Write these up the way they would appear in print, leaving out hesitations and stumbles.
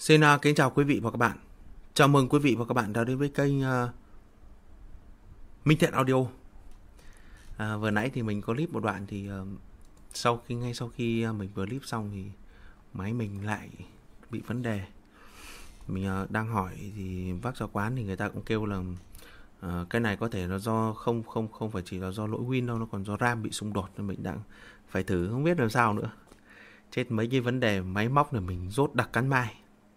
Xin kính chào quý vị và các bạn. Chào mừng quý vị và các bạn đã đến với kênh Minh Thiện Audio. Vừa nãy thì mình có clip một đoạn thì ngay sau khi mình vừa clip xong thì máy mình lại bị vấn đề. Mình đang hỏi thì bác giáo quán thì người ta cũng kêu là cái này có thể nó do không phải chỉ là do lỗi Win đâu, nó còn do RAM bị xung đột, nên mình đang phải thử không biết làm sao nữa. Chết mấy cái vấn đề máy móc này mình rốt đặc cắn mai.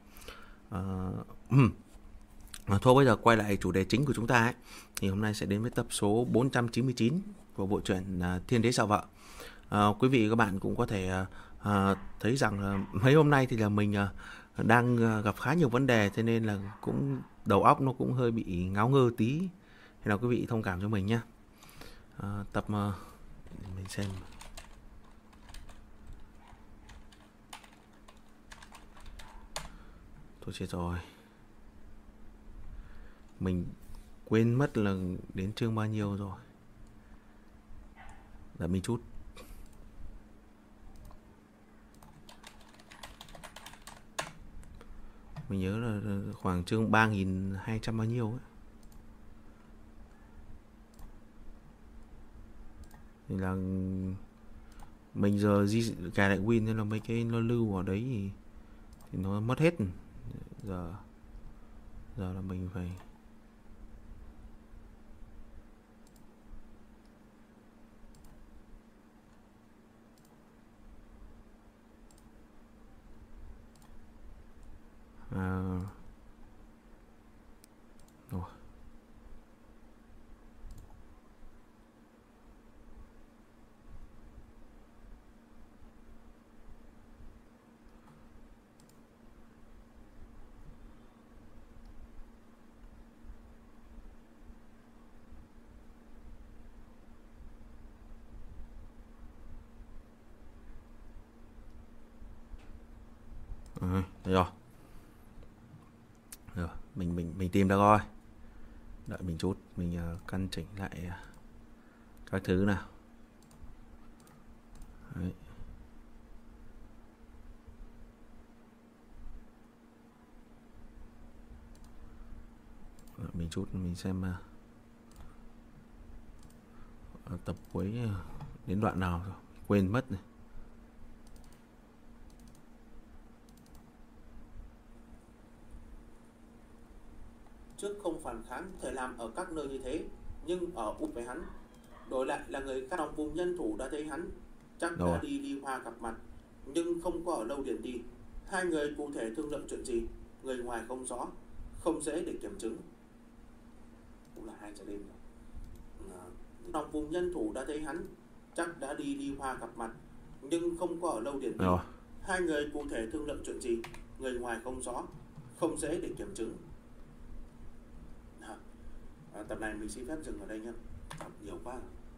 Thôi bây giờ quay lại chủ đề chính của chúng ta ấy. Thì hôm nay sẽ đến với tập số 499 của bộ truyện Thiên Đế Xạ Vợ. Quý vị và các bạn cũng có thể thấy rằng là mấy hôm nay thì là mình đang gặp khá nhiều vấn đề, thế nên là cũng đầu óc nó cũng hơi bị ngáo ngơ tí. Thế nào quý vị thông cảm cho mình nhé. Tập mình xem. Thôi chết rồi, mình quên mất là đến chương bao nhiêu rồi. Đợi mình chút. Mình nhớ là khoảng chương 3200 bao nhiêu ấy. Thì là mình giờ cài lại Win nên là mấy cái nó lưu ở đấy thì nó mất hết. Giờ là mình phải rồi. Đây rồi. Rồi, mình tìm được rồi. Đợi mình chút, mình căn chỉnh lại các thứ nào. Đấy. Đợi mình chút, mình xem tập cuối đến đoạn nào rồi, quên mất này. Trước không phản kháng thể làm ở các nơi như thế, nhưng ở út với hắn, đổi lại là người khác trong vùng nhân thủ đã thấy hắn, chắc đã đi Hoa gặp mặt, nhưng không có ở lâu liền đi. Hai người cụ thể thương lượng chuyện gì, người ngoài không rõ, không dễ để kiểm chứng. Cũng là 2 giờ đêm rồi. Trong vùng nhân thủ đã thấy hắn, chắc đã đi Hoa gặp mặt, nhưng không có ở lâu liền đi. Hai người cụ thể thương lượng chuyện gì, người ngoài không rõ, không dễ để kiểm chứng. Tập này mình xin phép dừng ở đây nhé. Tập nhiều quá.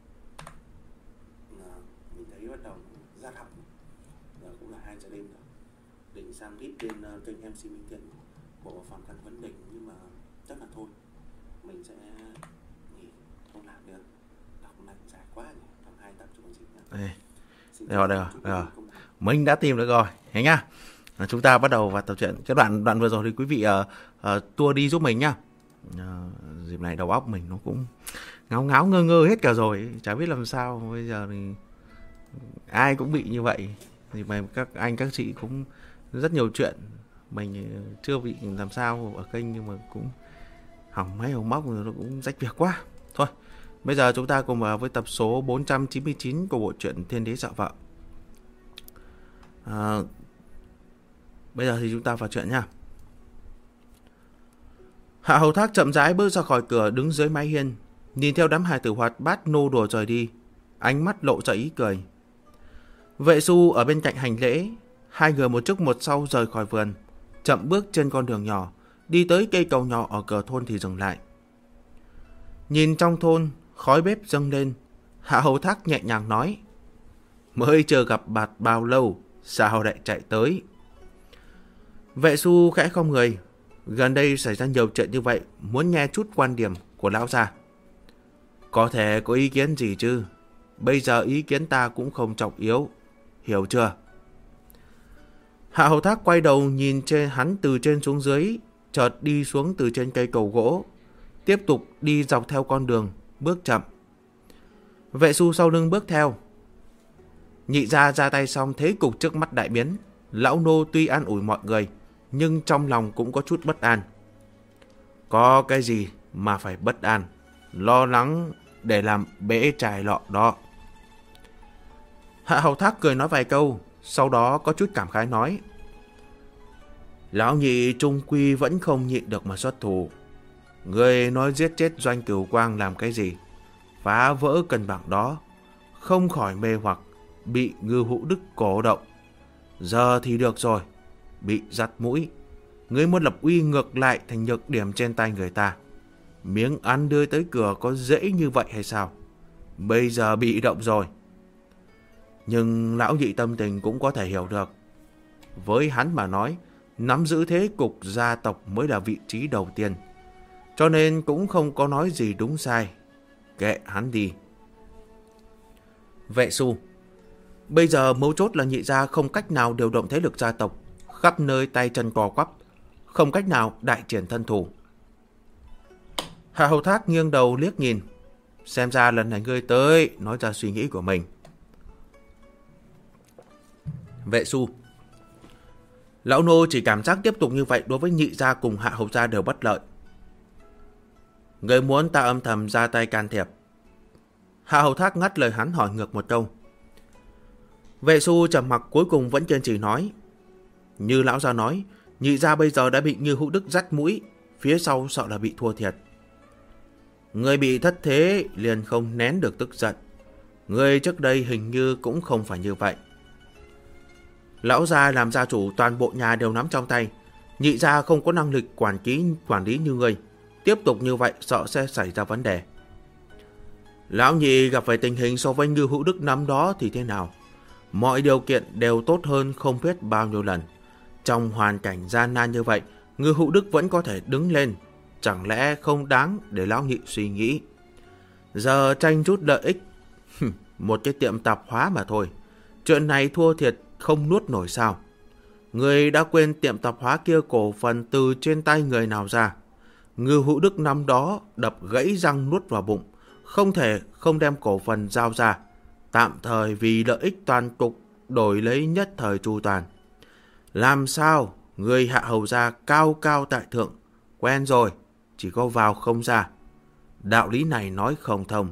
Mình thấy bắt đầu rát họng. Giờ cũng là 2 giờ đêm rồi. Định sang clip trên kênh MC Minh Thiện của Phạm Căn Vấn Đỉnh, nhưng mà chắc là thôi, mình sẽ nghỉ, không làm nữa. Đọc này dài quá nhỉ, trong 2 tập chứ còn gì nữa. Đây rồi. Mình đã tìm được rồi, thế nhá. Chúng ta bắt đầu vào tập truyện. Cái đoạn vừa rồi thì quý vị tua đi giúp mình nhá. Dịp này đầu óc mình nó cũng ngáo ngơ hết cả rồi, chả biết làm sao. Bây giờ thì ai cũng bị như vậy, thì mà các anh các chị cũng rất nhiều chuyện. Mình chưa bị làm sao ở kênh, nhưng mà cũng hỏng máy hỏng móc rồi, nó cũng rách việc quá. Thôi bây giờ chúng ta cùng vào với tập số 499 của bộ truyện Thiên Đế Xạ Vợ. Bây giờ thì chúng ta vào chuyện nha. Hạ Hầu Thác chậm rãi bước ra khỏi cửa, đứng dưới mái hiên, nhìn theo đám hài tử hoạt bát nô đùa rời đi, ánh mắt lộ ra ý cười. Vệ Du ở bên cạnh hành lễ, hai người một trước một sau rời khỏi vườn, chậm bước trên con đường nhỏ, đi tới cây cầu nhỏ ở cửa thôn thì dừng lại. Nhìn trong thôn, khói bếp dâng lên, Hạ Hầu Thác nhẹ nhàng nói: "Mới chưa gặp mặt bao lâu, sao lại chạy tới?" Vệ Du khẽ khom người: "Gần đây xảy ra nhiều chuyện như vậy, muốn nghe chút quan điểm của lão già." "Có thể có ý kiến gì chứ? Bây giờ ý kiến ta cũng không trọng yếu, hiểu chưa?" Hạ Hầu Thác quay đầu nhìn hắn từ trên xuống dưới, chợt đi xuống từ trên cây cầu gỗ, tiếp tục đi dọc theo con đường, bước chậm. Vệ Xu sau lưng bước theo. Nhị gia ra tay xong thế cục trước mắt đại biến. Lão nô tuy an ủi mọi người, nhưng trong lòng cũng có chút bất an. Có cái gì mà phải bất an, lo lắng để làm bể trải lọ đó. Hạ Hầu Thác cười nói vài câu, sau đó có chút cảm khái nói: Lão nhị trung quy vẫn không nhịn được mà xuất thủ. Người nói giết chết Doanh Cửu Quang làm cái gì? Phá vỡ cân bằng đó, không khỏi mê hoặc, bị Ngư Hữu Đức cổ động. Giờ thì được rồi, bị giặt mũi. Ngươi muốn lập uy ngược lại thành nhược điểm trên tay người ta. Miếng ăn đưa tới cửa có dễ như vậy hay sao? Bây giờ bị động rồi. Nhưng lão nhị tâm tình cũng có thể hiểu được. Với hắn mà nói, nắm giữ thế cục gia tộc mới là vị trí đầu tiên. Cho nên cũng không có nói gì đúng sai. Kệ hắn đi. Vệ Xu: Bây giờ mấu chốt là nhị gia không cách nào điều động thế lực gia tộc, khắp nơi tay chân co quắp, không cách nào đại triển thân thủ. Hạ Hầu Thác nghiêng đầu liếc nhìn. Xem ra lần này ngươi tới nói ra suy nghĩ của mình. Vệ Xu: Lão nô chỉ cảm giác tiếp tục như vậy đối với nhị gia cùng Hạ Hầu gia đều bất lợi. Ngươi muốn ta âm thầm ra tay can thiệp? Hạ Hầu Thác ngắt lời hắn, hỏi ngược một câu. Vệ Xu trầm mặc cuối cùng vẫn kiên trì nói: Như lão gia nói, nhị gia bây giờ đã bị Như Hữu Đức dắt mũi, phía sau sợ là bị thua thiệt. Người bị thất thế liền không nén được tức giận. Người trước đây hình như cũng không phải như vậy. Lão gia làm gia chủ toàn bộ nhà đều nắm trong tay. Nhị gia không có năng lực quản lý như người. Tiếp tục như vậy sợ sẽ xảy ra vấn đề. Lão nhị gặp phải tình hình so với Như Hữu Đức năm đó thì thế nào? Mọi điều kiện đều tốt hơn không biết bao nhiêu lần. Trong hoàn cảnh gian nan như vậy, Như Hữu Đức vẫn có thể đứng lên. Chẳng lẽ không đáng để lão nhị suy nghĩ? Giờ tranh chút lợi ích, một cái tiệm tạp hóa mà thôi. Chuyện này thua thiệt không nuốt nổi sao? Người đã quên tiệm tạp hóa kia cổ phần từ trên tay người nào ra? Ngư Hữu Đức năm đó đập gãy răng nuốt vào bụng, không thể không đem cổ phần giao ra, tạm thời vì lợi ích toàn cục đổi lấy nhất thời chu toàn. Làm sao người Hạ Hầu gia cao cao tại thượng, quen rồi, chỉ có vào không ra. Đạo lý này nói không thông.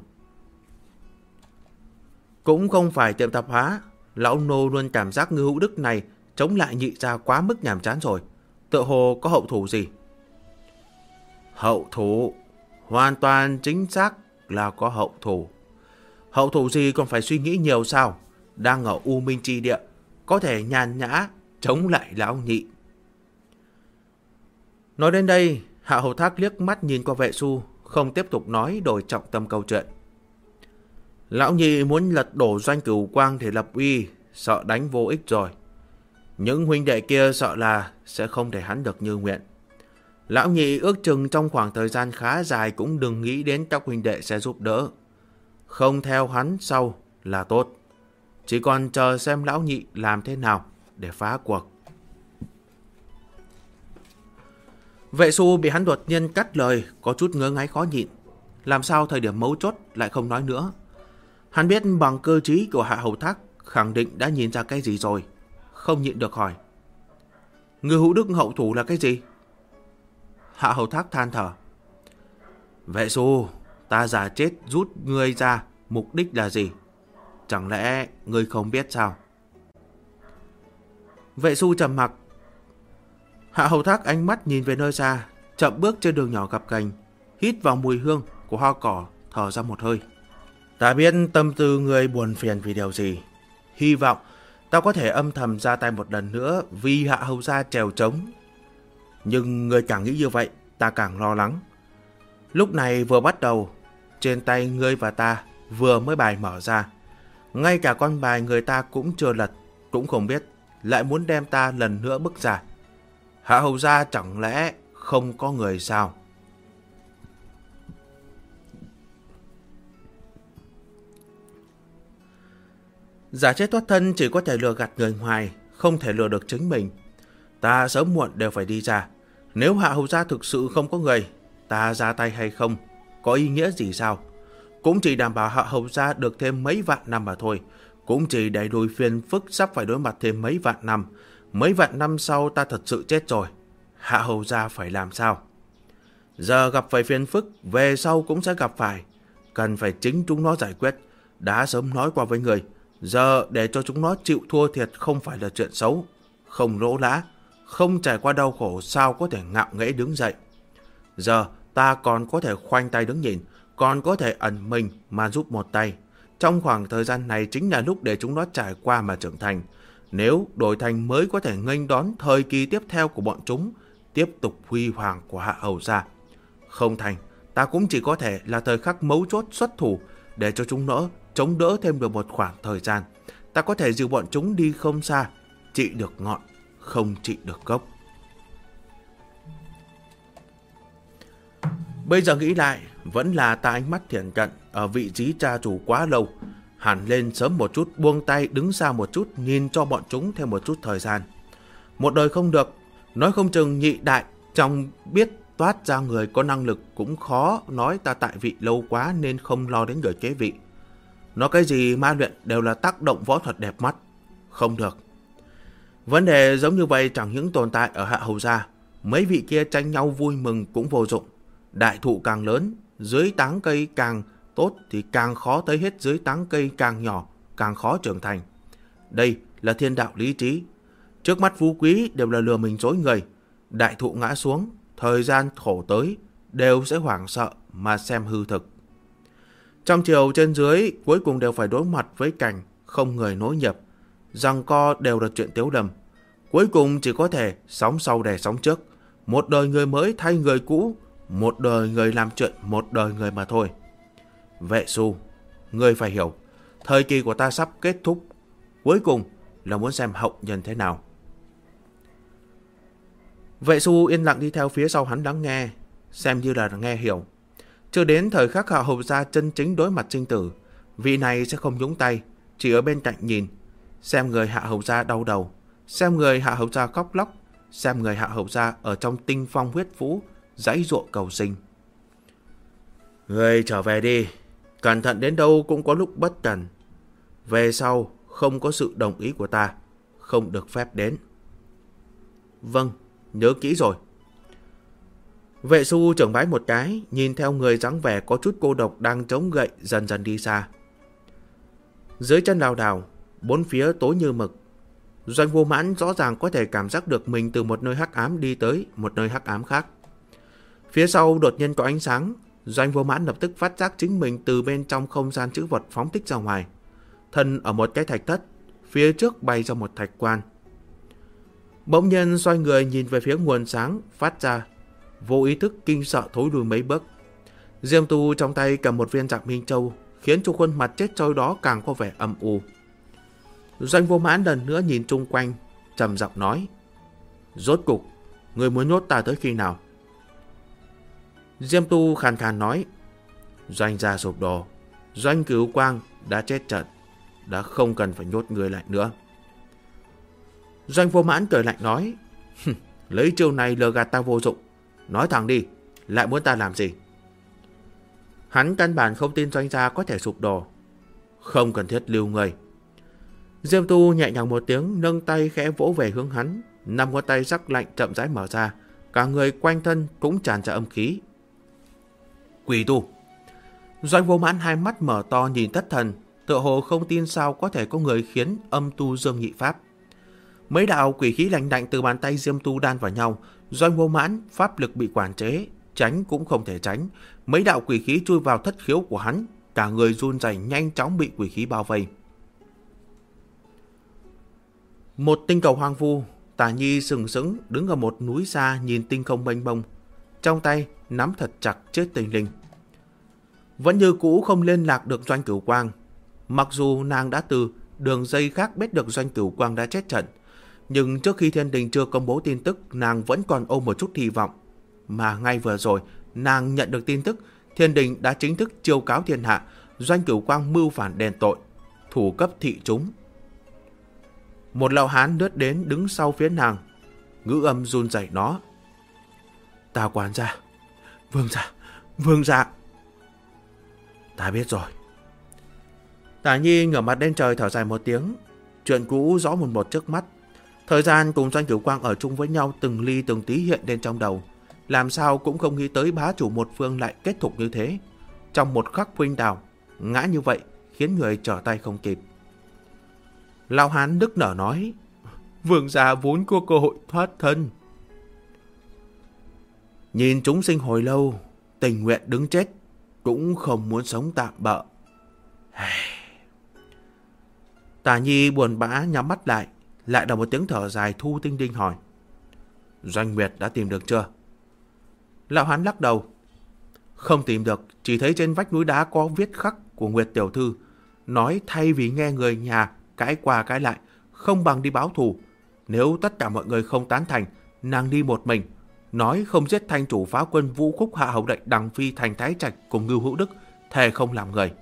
Cũng không phải tiệm tạp hóa, lão nô luôn cảm giác Ngư Hữu Đức này chống lại nhị gia quá mức nhàm chán rồi. Tựa hồ có hậu thủ gì? Hậu thủ? Hoàn toàn chính xác là có hậu thủ. Hậu thủ gì còn phải suy nghĩ nhiều sao? Đang ở U Minh Chi Địa, có thể nhàn nhã chống lại lão nhị. Nói đến đây, Hạ Hầu Thác liếc mắt nhìn qua Vệ Xu, không tiếp tục nói, đổi trọng tâm câu chuyện. Lão nhị muốn lật đổ Doanh Cửu Quang để lập uy, sợ đánh vô ích rồi. Những huynh đệ kia sợ là sẽ không để hắn được như nguyện. Lão nhị ước chừng trong khoảng thời gian khá dài cũng đừng nghĩ đến các huynh đệ sẽ giúp đỡ. Không theo hắn sau là tốt. Chỉ còn chờ xem lão nhị làm thế nào để phá cuộc. Vệ Xu bị hắn đột nhiên cắt lời, có chút ngớ ngáy khó nhịn. Làm sao thời điểm mấu chốt lại không nói nữa? Hắn biết bằng cơ trí của Hạ Hầu Thác khẳng định đã nhìn ra cái gì rồi. Không nhịn được hỏi: Ngư Hữu Đức hậu thủ là cái gì? Hạ Hầu Thác than thở: Vệ Xu, ta giả chết rút ngươi ra, mục đích là gì? Chẳng lẽ ngươi không biết sao? Vệ Xu trầm mặc. Hạ Hầu Thác ánh mắt nhìn về nơi xa, chậm bước trên đường nhỏ gập ghềnh, hít vào mùi hương của hoa cỏ, thở ra một hơi. Ta biết tâm tư ngươi buồn phiền vì điều gì. Hy vọng ta có thể âm thầm ra tay một lần nữa vì Hạ Hầu gia trèo trống. Nhưng ngươi càng nghĩ như vậy, ta càng lo lắng. Lúc này vừa bắt đầu, trên tay ngươi và ta vừa mới bài mở ra. Ngay cả con bài người ta cũng chưa lật, cũng không biết, lại muốn đem ta lần nữa bước ra. Hạ Hầu gia chẳng lẽ không có người sao? Giả chết thoát thân chỉ có thể lừa gạt người ngoài, không thể lừa được chính mình. ta sớm muộn đều phải đi ra. Nếu Hạ hầu gia thực sự không có người, ta ra tay hay không có ý nghĩa gì sao? Cũng chỉ đảm bảo Hạ hầu gia được thêm mấy vạn năm mà thôi. Cũng chỉ đẩy lùi phiền phức sắp phải đối mặt thêm mấy vạn năm. Mấy vạn năm sau ta thật sự chết rồi, Hạ hầu gia phải làm sao? Giờ gặp phải phiền phức, về sau cũng sẽ gặp phải. Cần phải chính chúng nó giải quyết. Đã sớm nói qua với người, giờ để cho chúng nó chịu thua thiệt không phải là chuyện xấu. Không lỗ lã, không trải qua đau khổ sao có thể ngạo nghễ đứng dậy. Giờ ta còn có thể khoanh tay đứng nhìn, còn có thể ẩn mình mà giúp một tay. Trong khoảng thời gian này chính là lúc để chúng nó trải qua mà trưởng thành. Nếu đổi thành mới có thể nghênh đón thời kỳ tiếp theo của bọn chúng, tiếp tục huy hoàng của Hạ hầu gia. Không thành, ta cũng chỉ có thể là thời khắc mấu chốt xuất thủ để cho chúng nó chống đỡ thêm được một khoảng thời gian. Ta có thể dìu bọn chúng đi không xa, trị được ngọn, không trị được gốc. Bây giờ nghĩ lại, vẫn là ta ánh mắt thiện cận ở vị trí cha chủ quá lâu. Hẳn lên sớm một chút, buông tay đứng xa một chút, nhìn cho bọn chúng thêm một chút thời gian. Một đời không được, nói không chừng nhị đại trong biết toát ra người có năng lực cũng khó nói ta tại vị lâu quá nên không lo đến người kế vị. Nói cái gì ma luyện đều là tác động võ thuật đẹp mắt. Không được. Vấn đề giống như vậy chẳng những tồn tại ở Hạ hầu gia. Mấy vị kia tranh nhau vui mừng cũng vô dụng. Đại thụ càng lớn, dưới tán cây càng tốt thì càng khó thấy hết, dưới tán cây càng nhỏ, càng khó trưởng thành. Đây là thiên đạo lý trí. Trước mắt phú quý đều là lừa mình dối người. Đại thụ ngã xuống, thời gian khổ tới, đều sẽ hoảng sợ mà xem hư thực. Trong chiều trên dưới cuối cùng đều phải đối mặt với cảnh không người nối nghiệp. Giằng co đều là chuyện tiếu đầm. Cuối cùng chỉ có thể sóng sau đè sóng trước. Một đời người mới thay người cũ, một đời người làm chuyện một đời người mà thôi. Vệ Xu, ngươi phải hiểu, thời kỳ của ta sắp kết thúc. Cuối cùng là muốn xem hậu nhân thế nào. Vệ Xu yên lặng đi theo phía sau hắn lắng nghe, xem như là nghe hiểu. Chưa đến thời khắc Hạ hầu gia chân chính đối mặt sinh tử, vị này sẽ không nhúng tay, chỉ ở bên cạnh nhìn, xem người Hạ hầu gia đau đầu, xem người Hạ hầu gia khóc lóc, xem người Hạ hầu gia ở trong tinh phong huyết vũ giãy giụa cầu sinh. Người trở về đi, cẩn thận đến đâu cũng có lúc bất cẩn. Về sau không có sự đồng ý của ta, không được phép đến. Vâng, nhớ kỹ rồi. Vệ Xu trưởng bái một cái, nhìn theo người dáng vẻ có chút cô độc đang chống gậy dần dần đi xa. Dưới chân lảo đảo, bốn phía tối như mực. Doanh Vô Mãn rõ ràng có thể cảm giác được mình từ một nơi hắc ám đi tới một nơi hắc ám khác. Phía sau đột nhiên có ánh sáng, Doanh Vô Mãn lập tức phát giác chính mình từ bên trong không gian trữ vật phóng thích ra ngoài. Thân ở một cái thạch thất, phía trước bay ra một thạch quan. Bỗng nhiên xoay người nhìn về phía nguồn sáng phát ra, vô ý thức kinh sợ thối lùi mấy bước. Diêm Tu trong tay cầm một viên Trạc Minh Châu, khiến cho khuôn mặt chết trôi đó càng có vẻ âm u. Doanh Vô Mãn lần nữa nhìn chung quanh, trầm giọng nói: Rốt cục, người muốn nhốt ta tới khi nào? Diêm Tu khàn khàn nói: Doanh gia sụp đổ, Doanh Cửu Quang đã chết trận, đã không cần phải nhốt người lại nữa. Doanh Vô Mãn cười lạnh nói: Lấy chiêu này lừa gạt ta vô dụng, nói thẳng đi, lại muốn ta làm gì? Hắn căn bản không tin Doanh gia có thể sụp đổ, không cần thiết lưu người. Diêm Tu nhẹ nhàng một tiếng, nâng tay khẽ vỗ về hướng hắn, 5 ngón tay sắc lạnh chậm rãi mở ra, cả người quanh thân cũng tràn ra âm khí. Quỷ tu! Doanh Vô Mãn hai mắt mở to nhìn thất thần, tựa hồ không tin sao có thể có người khiến âm tu dương nhị pháp. Mấy đạo quỷ khí lạnh lạnh từ bàn tay Diêm Tu đan vào nhau, Doanh Vô Mãn pháp lực bị quản chế, tránh cũng không thể tránh. Mấy đạo quỷ khí chui vào thất khiếu của hắn, cả người run rẩy nhanh chóng bị quỷ khí bao vây. Một tinh cầu hoang vu, Tả Nhi sừng sững đứng ở một núi xa nhìn tinh không mênh mông, trong tay nắm thật chặt chết tinh linh. Vẫn như cũ không liên lạc được Doanh Cửu Quang. Mặc dù nàng đã từ đường dây khác biết được Doanh Cửu Quang đã chết trận, nhưng trước khi Thiên Đình chưa công bố tin tức, nàng vẫn còn ôm một chút hy vọng. Mà ngay vừa rồi, nàng nhận được tin tức Thiên Đình đã chính thức chiêu cáo thiên hạ, Doanh Cửu Quang mưu phản đền tội, thủ cấp thị chúng. Một lão hán lướt đến đứng sau phía nàng. ngữ âm run rẩy nó. Ta quản gia, vương gia. Ta biết rồi. Tả Nhi ngửa mặt lên trời thở dài một tiếng. Chuyện cũ rõ mồn một trước mắt. Thời gian cùng Doanh Cửu Quang ở chung với nhau từng ly từng tí hiện lên trong đầu. Làm sao cũng không nghĩ tới bá chủ một phương lại kết thúc như thế. Trong một khắc khuynh đảo, ngã như vậy khiến người trở tay không kịp. Lão hán nức nở nói, vương gia vốn có cơ hội thoát thân. Nhìn chúng sinh hồi lâu, tình nguyện đứng chết, cũng không muốn sống tạm bợ. Tả Nhi buồn bã nhắm mắt lại là một tiếng thở dài Thu Tinh Đinh hỏi, Doanh Nguyệt đã tìm được chưa? Lão hán lắc đầu, không tìm được, chỉ thấy trên vách núi đá có viết khắc của Nguyệt tiểu thư, nói thay vì nghe người nhà cãi qua cãi lại, không bằng đi báo thù. Nếu tất cả mọi người không tán thành, nàng đi một mình, nói không giết thanh chủ phá quân Vũ Khúc hạ hầu lệnh Đằng Phi thành Thái Trạch cùng Ngưu Hữu Đức, thề không làm người.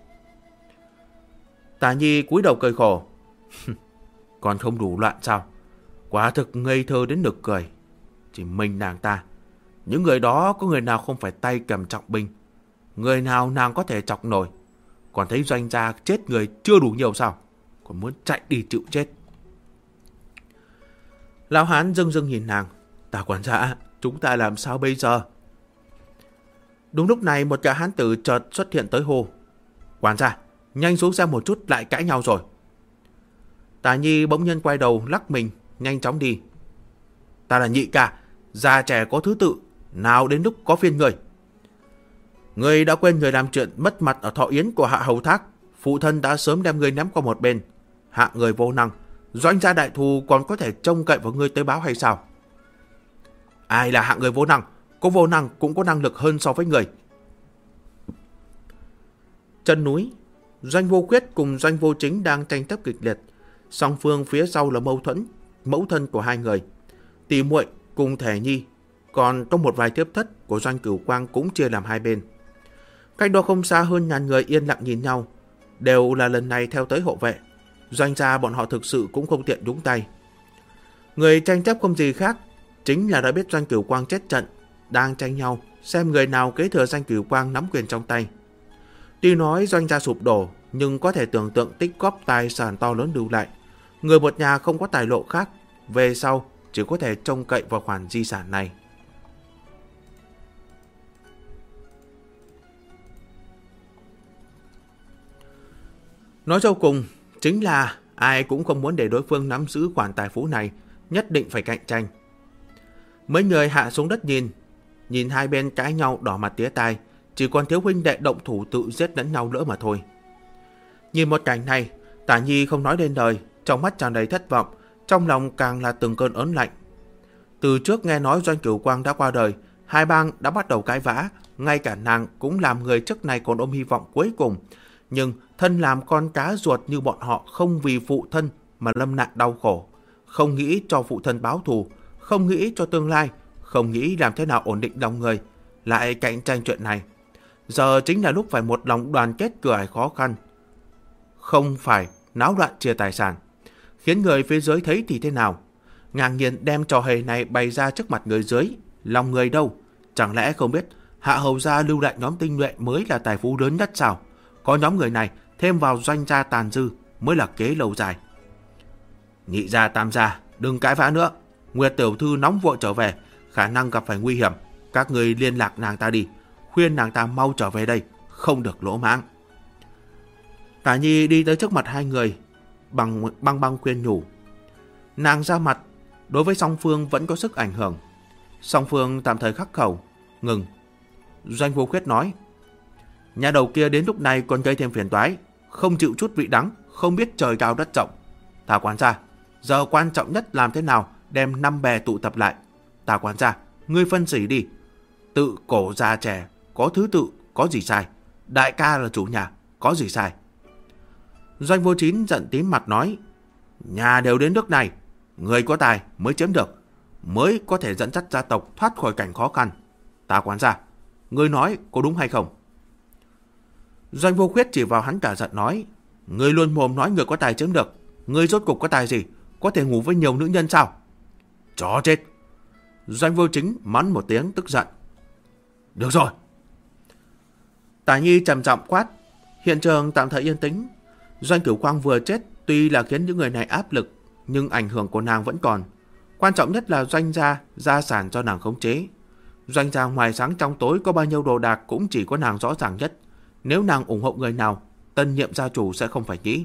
Tả Nhi cúi đầu cười khổ, còn không đủ loạn sao? Quả thực ngây thơ đến nực cười. Chỉ mình nàng ta, những người đó có người nào không phải tay cầm trọng binh, người nào nàng có thể chọc nổi. Còn thấy Doanh gia chết người chưa đủ nhiều sao? Còn muốn chạy đi chịu chết. Lão hán dưng dưng nhìn nàng, Tả quản gia, chúng ta làm sao bây giờ? Đúng lúc này một gã hán tử chợt xuất hiện tới hô, quản gia, nhanh xuống xem một chút, lại cãi nhau rồi. Tả Nhi bỗng nhiên quay đầu lắc mình nhanh chóng đi. Ta là Nhị ca, già trẻ có thứ tự, nào đến lúc có phiên người. Người đã quên người làm chuyện mất mặt ở thọ yến của Hạ Hầu Thác, phụ thân đã sớm đem người ném qua một bên. Hạ người vô năng, Doanh gia đại thù còn có thể trông cậy vào người tới báo hay sao? Ai là hạ người vô năng? Có vô năng cũng có năng lực hơn so với người. Chân núi, Doanh Vô Khuyết cùng Doanh Vô Chính đang tranh chấp kịch liệt. Song phương phía sau là mâu thuẫn mẫu thân của hai người, tỷ muội cùng Thể Nhi. Còn trong một vài tiếp thất của Doanh Cửu Quang cũng chia làm hai bên. Cách đó không xa hơn ngàn người yên lặng nhìn nhau, đều là lần này theo tới hộ vệ. Doanh gia bọn họ thực sự cũng không tiện nhúng tay. Người tranh chấp không gì khác, chính là đã biết Doanh Cửu Quang chết trận, đang tranh nhau xem người nào kế thừa Doanh Cửu Quang nắm quyền trong tay. Tuy nói Doanh gia sụp đổ, nhưng có thể tưởng tượng tích góp tài sản to lớn lưu lại. Người một nhà không có tài lộ khác, về sau chỉ có thể trông cậy vào khoản di sản này. Nói cho cùng, chính là ai cũng không muốn để đối phương nắm giữ khoản tài phú này, nhất định phải cạnh tranh. Mấy người hạ xuống đất nhìn hai bên cãi nhau đỏ mặt tía tai, chỉ còn thiếu huynh đệ động thủ tự giết lẫn nhau nữa mà thôi. Nhìn một cảnh này, Tả Nhi không nói lên lời, trong mắt tràn đầy thất vọng, trong lòng càng là từng cơn ớn lạnh. Từ trước nghe nói Doanh Cửu Quang đã qua đời, hai bang đã bắt đầu cãi vã, ngay cả nàng cũng làm người trước này còn ôm hy vọng cuối cùng. Nhưng thân làm con cá ruột như bọn họ không vì phụ thân mà lâm nạn đau khổ, không nghĩ cho phụ thân báo thù, không nghĩ cho tương lai, không nghĩ làm thế nào ổn định lòng người, lại cạnh tranh chuyện này. Giờ chính là lúc phải một lòng đoàn kết cửa ải khó khăn, không phải náo loạn chia tài sản, khiến người phía dưới thấy thì thế nào. Ngang nhiên đem trò hề này bày ra trước mặt người dưới, lòng người đâu? Chẳng lẽ không biết Hạ Hầu gia lưu lại nhóm tinh nhuệ mới là tài phú lớn nhất sao? Có nhóm người này thêm vào Doanh gia tàn dư mới là kế lâu dài. Nhị gia tam gia, đừng cãi vã nữa. Nguyệt tiểu thư nóng vội trở về, khả năng gặp phải nguy hiểm. Các người liên lạc nàng ta đi, khuyên nàng ta mau trở về đây, không được lỗ mãng. Tả Nhi đi tới trước mặt hai người, băng khuyên nhủ. Nàng ra mặt, đối với song phương vẫn có sức ảnh hưởng. Song phương tạm thời khắc khẩu, ngừng. Doanh Vô Khuyết nói, nhà đầu kia đến lúc này còn gây thêm phiền toái, không chịu chút vị đắng, không biết trời cao đất rộng. Tả quản gia, giờ quan trọng nhất làm thế nào đem 5 bè tụ tập lại. Tả quản gia, ngươi phân xử đi. Tự cổ già trẻ, có thứ tự, có gì sai? Đại ca là chủ nhà, có gì sai? Doanh Vô Chín giận tím mặt nói, nhà đều đến nước này, người có tài mới chiếm được, mới có thể dẫn dắt gia tộc thoát khỏi cảnh khó khăn. Tả quản gia, ngươi nói có đúng hay không? Doanh Vô Khuyết chỉ vào hắn cả giận nói, ngươi luôn mồm nói người có tài chiếm được, ngươi rốt cục có tài gì? Có thể ngủ với nhiều nữ nhân sao? Chó chết, Doanh Vô Chính mắng một tiếng tức giận. Được rồi. Tả Nhi trầm giọng quát. Hiện trường tạm thời yên tĩnh. Doanh Cửu Quang vừa chết tuy là khiến những người này áp lực, nhưng ảnh hưởng của nàng vẫn còn. Quan trọng nhất là Doanh gia sản do nàng khống chế. Doanh gia ngoài sáng trong tối có bao nhiêu đồ đạc cũng chỉ có nàng rõ ràng nhất. Nếu nàng ủng hộ người nào, tân nhiệm gia chủ sẽ không phải nghĩ.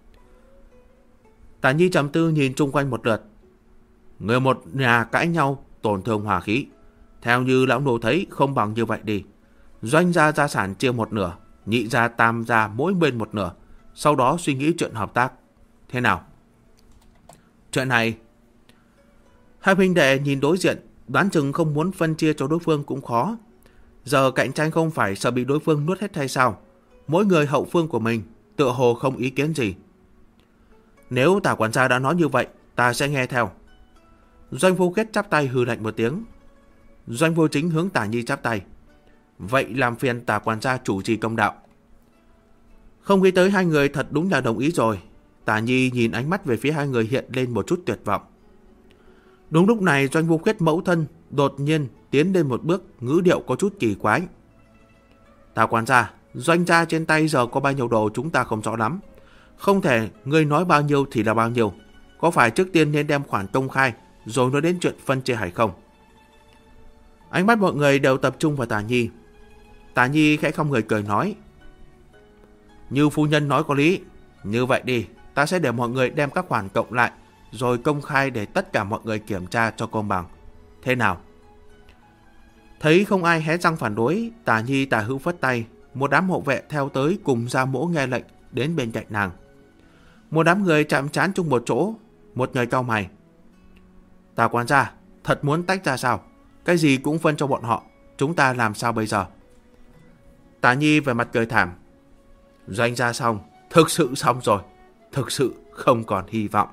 Tả Nhi trầm tư nhìn chung quanh một lượt. Người một nhà cãi nhau tổn thương hòa khí. Theo như lão nô thấy không bằng như vậy đi. Doanh gia gia sản chia một nửa, nhị gia tam gia mỗi bên một nửa. Sau đó suy nghĩ chuyện hợp tác. Thế nào? Chuyện này... Hai huynh đệ nhìn đối diện, đoán chừng không muốn phân chia cho đối phương cũng khó. Giờ cạnh tranh không phải sợ bị đối phương nuốt hết hay sao? Mỗi người hậu phương của mình, tựa hồ không ý kiến gì. Nếu Tả quản gia đã nói như vậy, ta sẽ nghe theo. Doanh Vô Kết chắp tay hừ lạnh một tiếng. Doanh Vô Chính hướng Tả Nhi chắp tay. Vậy làm phiền Tả quản gia chủ trì công đạo. Không nghĩ tới hai người thật đúng là đồng ý rồi. Tả Nhi nhìn ánh mắt về phía hai người hiện lên một chút tuyệt vọng. Đúng lúc này Doanh Vô Kết mẫu thân đột nhiên tiến lên một bước, ngữ điệu có chút kỳ quái. Tả quản gia, Doanh gia trên tay giờ có bao nhiêu đồ chúng ta không rõ lắm. Không thể ngươi nói bao nhiêu thì là bao nhiêu. Có phải trước tiên nên đem khoản công khai rồi nói đến chuyện phân chia hay không? Ánh mắt mọi người đều tập trung vào Tả Nhi. Tả Nhi khẽ không người cười nói. Như phu nhân nói có lý. Như vậy đi, ta sẽ để mọi người đem các khoản cộng lại rồi công khai để tất cả mọi người kiểm tra cho công bằng. Thế nào? Thấy không ai hé răng phản đối, Tả Nhi tả hữu phất tay. Một đám hộ vệ theo tới cùng Gia Mỗ nghe lệnh đến bên cạnh nàng. Một đám người chạm trán chung một chỗ. Một người cau mày. Tả quản gia, thật muốn tách ra sao? Cái gì cũng phân cho bọn họ. Chúng ta làm sao bây giờ? Tả Nhi về mặt cười thảm. Doanh gia xong. Thực sự xong rồi. Thực sự không còn hy vọng.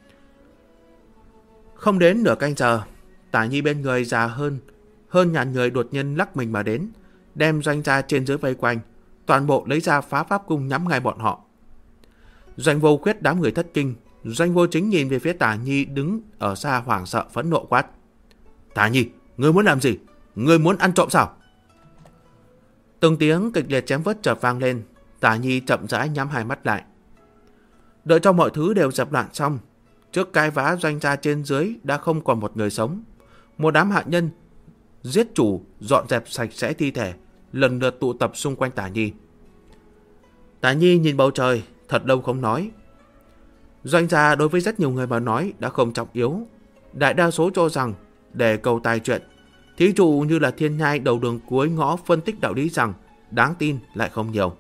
Không đến nửa canh giờ, Tả Nhi bên người già hơn ngàn người đột nhiên lắc mình mà đến, đem Doanh gia trên dưới vây quanh, toàn bộ lấy ra phá pháp cung nhắm ngay bọn họ. Doanh Vô Quyết đám người thất kinh. Doanh Vô Chính nhìn về phía Tả Nhi đứng ở xa hoảng sợ phẫn nộ quát. Tả Nhi, ngươi muốn làm gì? Ngươi muốn ăn trộm sao? Từng tiếng kịch liệt chém vớt chợt vang lên. Tả Nhi chậm rãi nhắm hai mắt lại. Đợi cho mọi thứ đều dập loạn xong, trước cai vã Doanh gia trên dưới đã không còn một người sống. Một đám hạ nhân giết chủ dọn dẹp sạch sẽ thi thể, lần lượt tụ tập xung quanh Tả Nhi. Tả Nhi nhìn bầu trời, thật lâu không nói. Doanh gia đối với rất nhiều người mà nói đã không trọng yếu. Đại đa số cho rằng để cầu tài chuyện, thí dụ như là Thiên Nhai đầu đường cuối ngõ phân tích đạo lý rằng đáng tin lại không nhiều.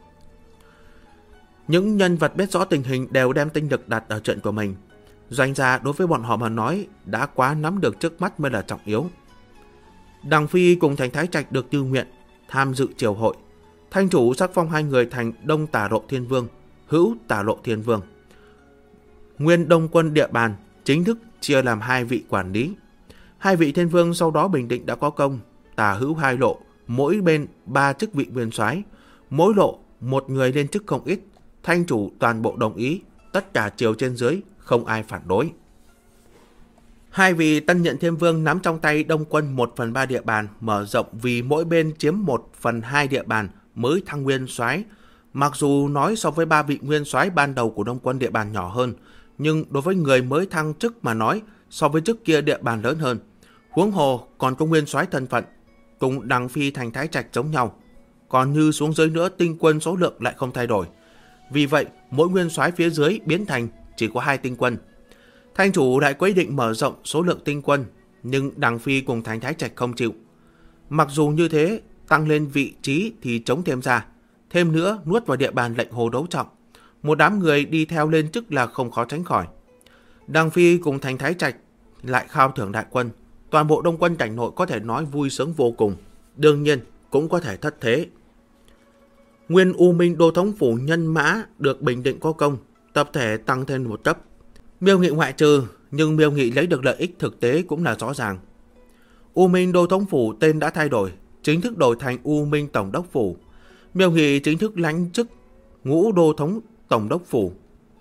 Những nhân vật biết rõ tình hình đều đem tinh lực đặt ở chuyện của mình. Doanh gia đối với bọn họ mà nói đã quá nắm được trước mắt mới là trọng yếu. Đằng Phi cùng Thành Thái Trạch được như nguyện tham dự triều hội. Thanh chủ sắc phong hai người thành Đông Tả Lộ Thiên Vương, Hữu Tả Lộ Thiên Vương. Nguyên Đông quân địa bàn chính thức chia làm hai vị quản lý. Hai vị thiên vương sau đó bình định đã có công, Tả Hữu hai lộ, mỗi bên 3 chức vị nguyên soái, mỗi lộ một người lên chức không ít. Thanh chủ toàn bộ đồng ý, tất cả triều trên dưới không ai phản đối. Hai vị tân nhận thiên vương nắm trong tay Đông quân 1/3 địa bàn, mở rộng vì mỗi bên chiếm 1/2 địa bàn mới thăng nguyên soái. Mặc dù nói so với 3 vị nguyên soái ban đầu của Đông quân địa bàn nhỏ hơn, nhưng đối với người mới thăng chức mà nói, so với trước kia địa bàn lớn hơn. Huống hồ còn có nguyên soái thân phận, cùng Đằng Phi Thành Thái Trạch giống nhau. Còn như xuống dưới nữa, tinh quân số lượng lại không thay đổi. Vì vậy, mỗi nguyên soái phía dưới biến thành chỉ có 2 tinh quân. Thanh chủ lại quyết định mở rộng số lượng tinh quân, nhưng Đằng Phi cùng Thành Thái Trạch không chịu. Mặc dù như thế, tăng lên vị trí thì chống thêm ra. Thêm nữa, nuốt vào địa bàn lệnh hồ đấu trọng. Một đám người đi theo lên chức là không khó tránh khỏi. Đằng Phi cùng Thành Thái Trạch lại khao thưởng đại quân. Toàn bộ Đông quân cảnh nội có thể nói vui sướng vô cùng. Đương nhiên, cũng có thể thất thế. Nguyên U Minh Đô Thống Phủ nhân mã được bình định có công, tập thể tăng thêm một cấp. Miêu Nghị ngoại trừ, nhưng Miêu Nghị lấy được lợi ích thực tế cũng là rõ ràng. U Minh Đô Thống Phủ tên đã thay đổi, chính thức đổi thành U Minh Tổng Đốc Phủ. Miêu Nghị chính thức lãnh chức Ngũ Đô Thống Tổng Đốc Phủ.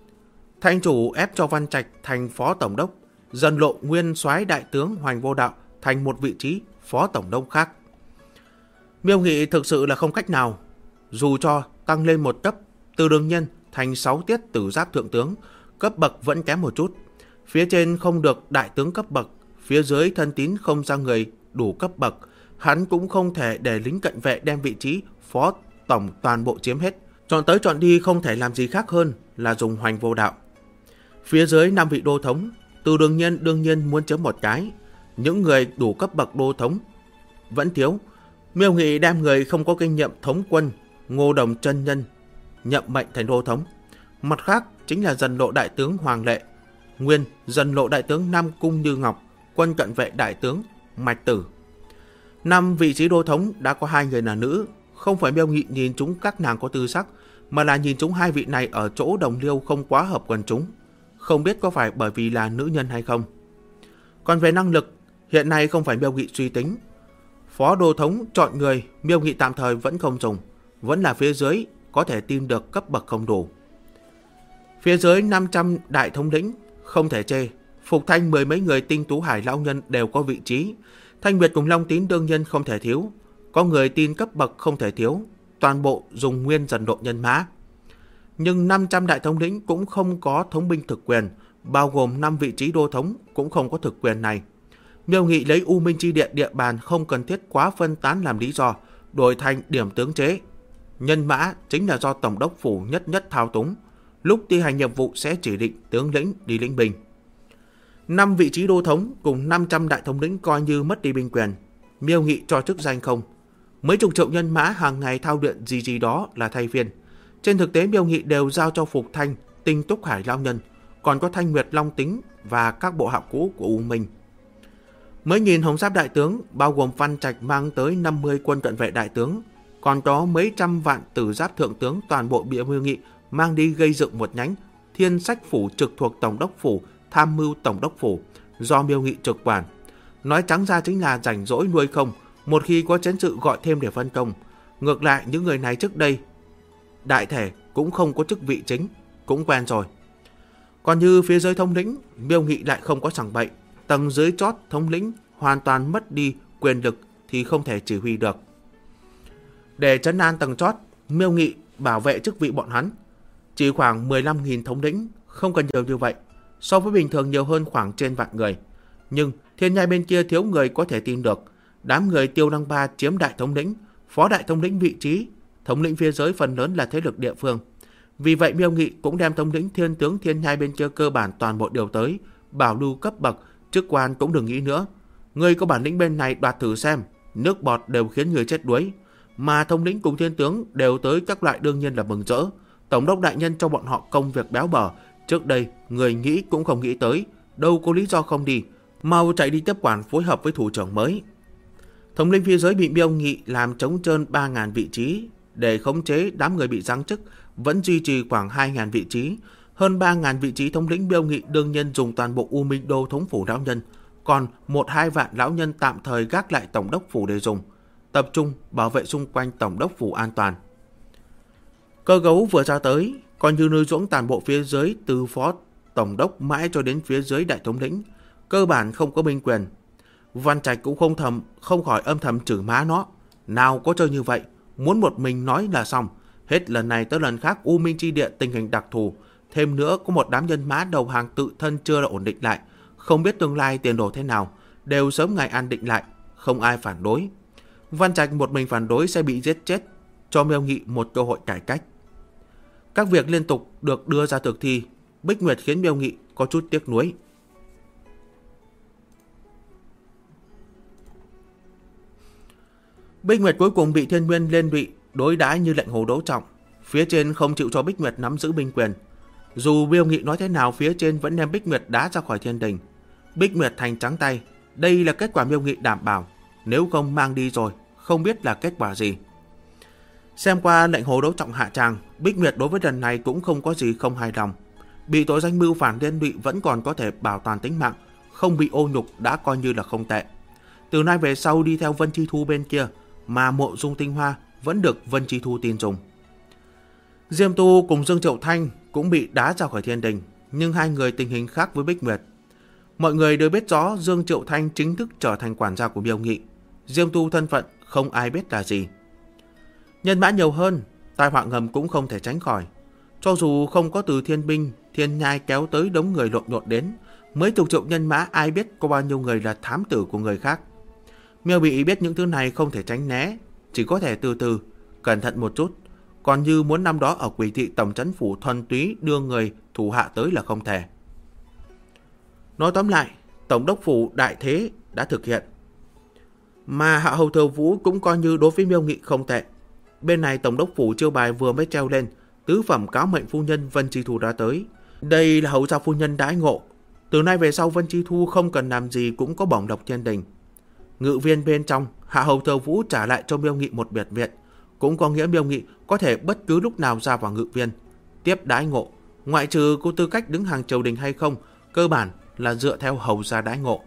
Thanh chủ ép cho Văn Trạch thành Phó Tổng Đốc, dần lộ nguyên soái đại tướng Hoành Vô Đạo thành một vị trí phó tổng đốc khác. Miêu Nghị thực sự là không cách nào. Dù cho tăng lên một cấp từ đường nhân thành 6 tiết tử giáp thượng tướng, cấp bậc vẫn kém một chút. Phía trên không được đại tướng cấp bậc, phía dưới thân tín không ra người đủ cấp bậc, hắn cũng không thể để lính cận vệ đem vị trí phó tổng toàn bộ chiếm hết. Chọn tới chọn đi không thể làm gì khác hơn là dùng hoành vô đạo. Phía dưới 5 vị đô thống, từ đường nhân đương nhiên muốn chiếm một cái. Những người đủ cấp bậc đô thống vẫn thiếu. Miêu Nghị đem người không có kinh nghiệm thống quân Ngô Đồng chân nhân nhậm mệnh thành đô thống. Mặt khác chính là dần lộ đại tướng Hoàng Lệ, nguyên dần lộ đại tướng Nam Cung Như Ngọc, quân cận vệ đại tướng Mạch Tử. 5 vị trí đô thống đã có 2 người là nữ. Không phải Miêu Nghị nhìn chúng các nàng có tư sắc, mà là nhìn chúng 2 vị này ở chỗ đồng liêu không quá hợp quần chúng. Không biết có phải bởi vì là nữ nhân hay không. Còn về năng lực, hiện nay không phải Miêu Nghị suy tính. Phó đô thống chọn người Miêu Nghị tạm thời vẫn không dùng, vẫn là phía dưới có thể tin được cấp bậc không đủ. Phía dưới 500 đại thống lĩnh không thể chê. Phục Thanh 10 mấy người tinh tú hải lão nhân đều có vị trí. Thanh Nguyệt cùng Long Tín đương nhiên không thể thiếu. Có người tin cấp bậc không thể thiếu. Toàn bộ dùng nguyên dần độ nhân mã. Nhưng 500 đại thống lĩnh cũng không có thống binh thực quyền, bao gồm 5 vị trí đô thống cũng không có thực quyền này. Miêu Nghị lấy U Minh Chi địa bàn không cần thiết quá phân tán làm lý do, đổi thành điểm tướng chế. Nhân mã chính là do tổng đốc phủ nhất thao túng. Lúc thi hành nhiệm vụ sẽ chỉ định tướng lĩnh đi lĩnh binh. 5 vị trí đô thống cùng 500 đại thống lĩnh coi như mất đi binh quyền. Miêu Nghị cho chức danh không. Mấy chục triệu nhân mã hàng ngày thao luyện gì đó là thay phiên. Trên thực tế Miêu Nghị đều giao cho Phục Thanh, Tinh Túc Hải lão nhân, còn có Thanh Nguyệt Long Tính và các bộ hạ cũ của U Minh. Mới nhìn hồng giáp đại tướng, bao gồm Văn Trạch mang tới 50 quân cận vệ đại tướng, còn có mấy trăm vạn tử giáp thượng tướng toàn bộ bị Miêu Nghị mang đi gây dựng một nhánh Thiên Sách phủ trực thuộc Tổng đốc phủ, tham mưu Tổng đốc phủ, do Miêu Nghị trực quản. Nói trắng ra chính là rảnh rỗi nuôi không, một khi có chiến sự gọi thêm để phân công. Ngược lại những người này trước đây đại thể cũng không có chức vị chính, cũng quen rồi. Còn như phía dưới thống lĩnh, Miêu Nghị lại không có sảng bậy. Tầng dưới chót thống lĩnh hoàn toàn mất đi quyền lực thì không thể chỉ huy được. Để trấn an tầng chót, Miêu Nghị bảo vệ chức vị bọn hắn. Chỉ khoảng 15.000 thống lĩnh, không cần nhiều như vậy. So với bình thường nhiều hơn khoảng trên vạn người. Nhưng Thiên Nhai bên kia thiếu người có thể tin được. Đám người Tiêu Đăng Ba chiếm đại thống lĩnh, phó đại thống lĩnh vị trí. Thống lĩnh phía dưới phần lớn là thế lực địa phương. Vì vậy Miêu Nghị cũng đem thống lĩnh thiên tướng Thiên Nhai bên kia cơ bản toàn bộ điều tới. Bảo lưu cấp bậc, chức quan cũng đừng nghĩ nữa. Người có bản lĩnh bên này đoạt thử xem, nước bọt đều khiến người chết đuối. Mà thống lĩnh cùng thiên tướng đều tới các loại đương nhiên là mừng rỡ. Tổng đốc đại nhân cho bọn họ công việc béo bở. Trước đây người nghĩ cũng không nghĩ tới, đâu có lý do không đi. Mau chạy đi tiếp quản phối hợp với thủ trưởng mới. Thống lĩnh phía dưới bị Miêu Nghị làm trống trơn 3.000 vị trí. Để khống chế đám người bị giáng chức, vẫn duy trì khoảng 2.000 vị trí. Hơn 3.000 vị trí thống lĩnh Miêu Nghị đương nhiên dùng toàn bộ U Minh đô thống phủ lão nhân. Còn 1-2 vạn lão nhân tạm thời gác lại tổng đốc phủ để dùng. Tập trung bảo vệ xung quanh tổng đốc phủ an toàn. Cơ gấu vừa ra tới, còn như nuôi dưỡng toàn bộ phía dưới từ phó tổng đốc mãi cho đến phía dưới đại thống lĩnh. Cơ bản không có binh quyền. Văn Trạch cũng không khỏi âm thầm chửi má nó. Nào có chơi như vậy, muốn một mình nói là xong. Hết lần này tới lần khác U Minh Chi địa tình hình đặc thù. Thêm nữa có một đám nhân mã đầu hàng tự thân chưa là ổn định lại. Không biết tương lai tiền đồ thế nào. Đều sớm ngày an định lại. Không ai phản đối. Văn Trạch một mình phản đối sẽ bị giết chết. Cho Miêu Nghị một cơ hội cải cách. Các việc liên tục được đưa ra thực thi. Bích Nguyệt khiến Miêu Nghị có chút tiếc nuối. Bích Nguyệt cuối cùng bị Thiên Nguyên liên lụy đối đãi như lệnh hồ đấu trọng. Phía trên không chịu cho Bích Nguyệt nắm giữ binh quyền. Dù Miêu Nghị nói thế nào, phía trên vẫn đem Bích Nguyệt đá ra khỏi thiên đình. Bích Nguyệt thành trắng tay. Đây là kết quả Miêu Nghị đảm bảo. Nếu không mang đi rồi, không biết là kết quả gì. Xem qua lệnh hồ đấu trọng hạ tràng, Bích Nguyệt đối với lần này cũng không có gì không hài lòng. Bị tội danh mưu phản liên lụy vẫn còn có thể bảo toàn tính mạng, không bị ô nhục đã coi như là không tệ. Từ nay về sau đi theo Vân Chi Thu bên kia, mà Mộ Dung Tinh Hoa vẫn được Vân Chi Thu tin dùng. Diêm Tu cùng Dương Triệu Thanh cũng bị đá ra khỏi thiên đình, nhưng hai người tình hình khác với Bích Nguyệt. Mọi người đều biết rõ Dương Triệu Thanh chính thức trở thành quản gia của Miêu Nghị. Diêm Tu thân phận không ai biết là gì. Nhân mã nhiều hơn, tai họa ngầm cũng không thể tránh khỏi. Cho dù không có Từ Thiên binh, Thiên Nhai kéo tới đống người lộn nhộn đến, mấy chục triệu nhân mã ai biết có bao nhiêu người là thám tử của người khác. Miêu Bị biết những thứ này không thể tránh né, chỉ có thể từ từ, cẩn thận một chút. Còn như muốn năm đó ở Quỷ Thị tổng trấn phủ thuần túy đưa người thủ hạ tới là không thể. Nói tóm lại, Tổng đốc phủ đại thế đã thực hiện. Mà Hạ Hầu Thừa Vũ cũng coi như đối với Miêu Nghị không tệ. Bên này Tổng đốc phủ chiêu bài vừa mới treo lên, tứ phẩm cáo mệnh phu nhân Vân Chi Thu đã tới. Đây là hầu gia phu nhân đãi ngộ. Từ nay về sau Vân Chi Thu không cần làm gì cũng có bổng lộc thiên đình. Ngự viên bên trong, Hạ Hầu Thừa Vũ trả lại cho Miêu Nghị một biệt viện, cũng có nghĩa Miêu Nghị có thể bất cứ lúc nào ra vào ngự viên. Tiếp đãi ngộ, ngoại trừ có tư cách đứng hàng triều đình hay không, cơ bản là dựa theo hầu gia đãi ngộ.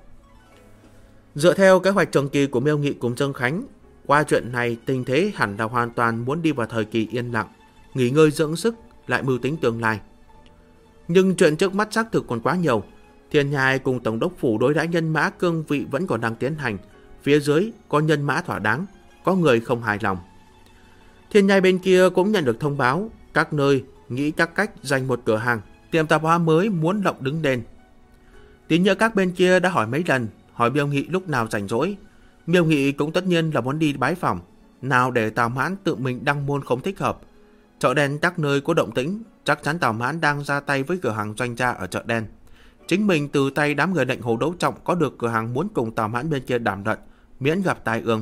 Dựa theo kế hoạch trường kỳ của Miêu Nghị cùng Dương Khánh, qua chuyện này tình thế hẳn là hoàn toàn muốn đi vào thời kỳ yên lặng, nghỉ ngơi dưỡng sức, lại mưu tính tương lai. Nhưng chuyện trước mắt xác thực còn quá nhiều. Thiên Nhai cùng Tổng đốc phủ đối đãi nhân mã cương vị vẫn còn đang tiến hành. Phía dưới có nhân mã thỏa đáng, có người không hài lòng. Thiên Nhai bên kia cũng nhận được thông báo, các nơi nghĩ các cách dành một cửa hàng, tiệm tạp hóa mới muốn lộng đứng lên. Tín nhỡ các bên kia đã hỏi mấy lần, hỏi Miêu Nghị lúc nào rảnh rỗi. Miêu Nghị cũng tất nhiên là muốn đi bái phỏng, nào để Tào Mãn tự mình đăng môn không thích hợp. Chợ đen các nơi có động tĩnh, chắc chắn Tào Mãn đang ra tay với cửa hàng doanh gia ở chợ đen. Chính mình từ tay đám người lệnh Hồ Đấu Trọng có được cửa hàng muốn cùng Tào Mãn bên kia đàm luận, miễn gặp tai ương.